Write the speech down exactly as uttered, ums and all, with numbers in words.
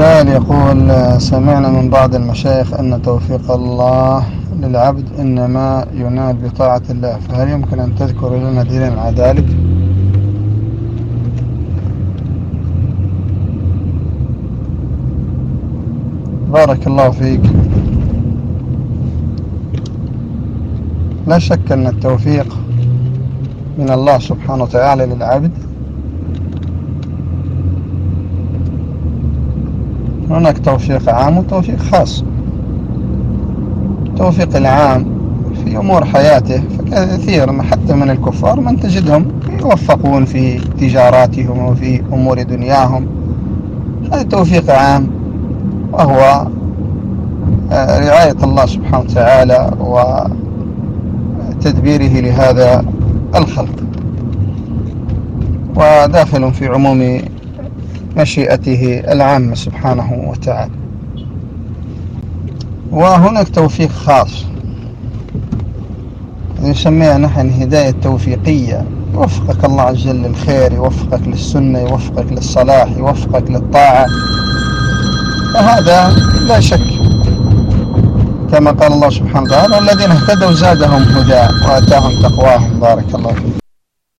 سائل يقول: سمعنا من بعض المشايخ أن توفيق الله للعبد إنما ينال بطاعة الله، فهل يمكن أن تذكر لنا دليلا على ذلك؟ بارك الله فيك. لا شك أن التوفيق من الله سبحانه وتعالى للعبد. هناك توفيق عام وتوفيق خاص. التوفيق العام في أمور حياته، فكثير حتى من الكفار من تجدهم يوفقون في تجاراتهم وفي أمور دنياهم، هذا توفيق عام، وهو رعاية الله سبحانه وتعالى وتدبيره لهذا الخلق، وداخل في عموم مشيئته العامة سبحانه وتعالى. وهناك توفيق خاص نسميها نحن هداية توفيقية، يوفقك الله عز وجل للخير، يوفقك للسنة، يوفقك للصلاح، يوفقك للطاعة، فهذا لا شك كما قال الله سبحانه وتعالى: الذين اهتدوا زادهم هدى وآتاهم تقواهم. بارك الله فيك.